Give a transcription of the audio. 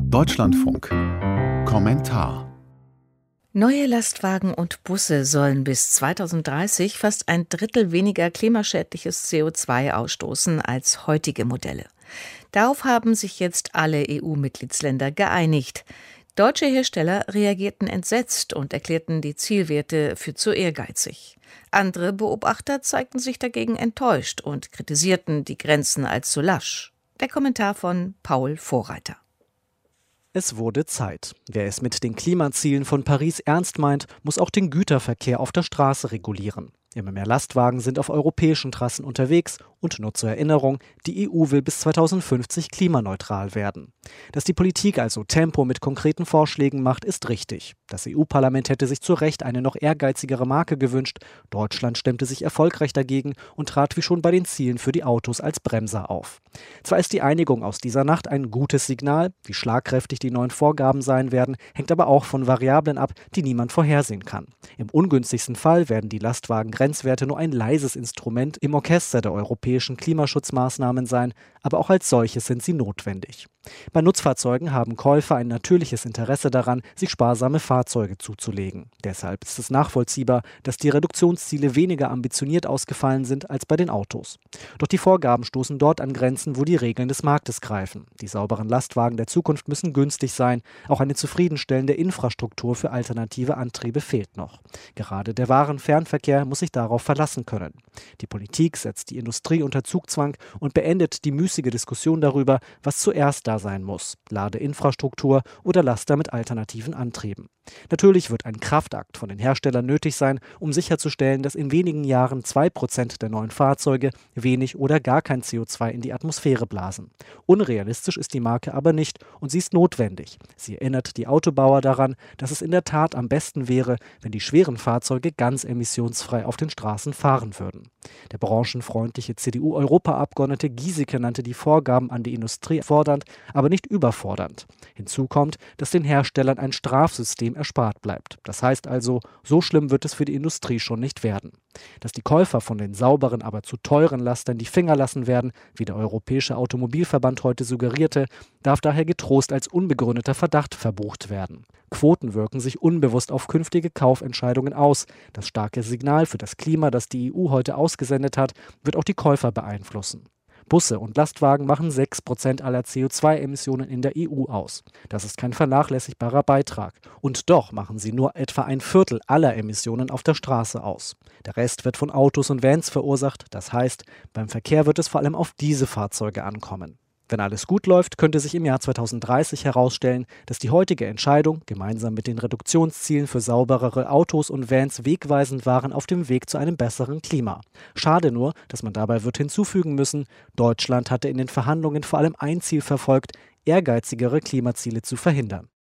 Deutschlandfunk. Kommentar. Neue Lastwagen und Busse sollen bis 2030 fast ein Drittel weniger klimaschädliches CO2 ausstoßen als heutige Modelle. Darauf haben sich jetzt alle EU-Mitgliedsländer geeinigt. Deutsche Hersteller reagierten entsetzt und erklärten die Zielwerte für zu ehrgeizig. Andere Beobachter zeigten sich dagegen enttäuscht und kritisierten die Grenzen als zu lasch. Der Kommentar von Paul Vorreiter. Es wurde Zeit. Wer es mit den Klimazielen von Paris ernst meint, muss auch den Güterverkehr auf der Straße regulieren. Immer mehr Lastwagen sind auf europäischen Trassen unterwegs und nur zur Erinnerung, die EU will bis 2050 klimaneutral werden. Dass die Politik also Tempo mit konkreten Vorschlägen macht, ist richtig. Das EU-Parlament hätte sich zu Recht eine noch ehrgeizigere Marke gewünscht. Deutschland stemmte sich erfolgreich dagegen und trat wie schon bei den Zielen für die Autos als Bremser auf. Zwar ist die Einigung aus dieser Nacht ein gutes Signal, wie schlagkräftig die neuen Vorgaben sein werden, hängt aber auch von Variablen ab, die niemand vorhersehen kann. Im ungünstigsten Fall werden die Lastwagen-Grenzwerte nur ein leises Instrument im Orchester der europäischen Klimaschutzmaßnahmen sein, aber auch als solches sind sie notwendig. Bei Nutzfahrzeugen haben Käufer ein natürliches Interesse daran, sich sparsame Fahrzeuge zuzulegen. Deshalb ist es nachvollziehbar, dass die Reduktionsziele weniger ambitioniert ausgefallen sind als bei den Autos. Doch die Vorgaben stoßen dort an Grenzen, wo die Regeln des Marktes greifen. Die sauberen Lastwagen der Zukunft müssen günstig sein. Auch eine zufriedenstellende Infrastruktur für alternative Antriebe fehlt noch. Gerade der Warenfernverkehr muss sich darauf verlassen können. Die Politik setzt die Industrie unter Zugzwang und beendet die müßige Diskussion darüber, was zuerst da sein muss: Ladeinfrastruktur oder Laster mit alternativen Antrieben. Natürlich wird ein Kraftakt von den Herstellern nötig sein, um sicherzustellen, dass in wenigen Jahren 2% der neuen Fahrzeuge wenig oder gar kein CO2 in die Atmosphäre blasen. Unrealistisch ist die Marke aber nicht und sie ist notwendig. Sie erinnert die Autobauer daran, dass es in der Tat am besten wäre, wenn die schweren Fahrzeuge ganz emissionsfrei auf den Straßen fahren würden. Der branchenfreundliche CDU-Europaabgeordnete Giesecke nannte die Vorgaben an die Industrie fordernd, aber nicht überfordernd. Hinzu kommt, dass den Herstellern ein Strafsystem erspart bleibt. Das heißt also, so schlimm wird es für die Industrie schon nicht werden. Dass die Käufer von den sauberen, aber zu teuren Lastern die Finger lassen werden, wie der Europäische Automobilverband heute suggerierte, darf daher getrost als unbegründeter Verdacht verbucht werden. Quoten wirken sich unbewusst auf künftige Kaufentscheidungen aus. Das starke Signal für das Klima, das die EU heute ausgesendet hat, wird auch die Käufer beeinflussen. Busse und Lastwagen machen 6% aller CO2-Emissionen in der EU aus. Das ist kein vernachlässigbarer Beitrag. Und doch machen sie nur etwa ein Viertel aller Emissionen auf der Straße aus. Der Rest wird von Autos und Vans verursacht. Das heißt, beim Verkehr wird es vor allem auf diese Fahrzeuge ankommen. Wenn alles gut läuft, könnte sich im Jahr 2030 herausstellen, dass die heutige Entscheidung gemeinsam mit den Reduktionszielen für sauberere Autos und Vans wegweisend waren auf dem Weg zu einem besseren Klima. Schade nur, dass man dabei wird hinzufügen müssen, Deutschland hatte in den Verhandlungen vor allem ein Ziel verfolgt: ehrgeizigere Klimaziele zu verhindern.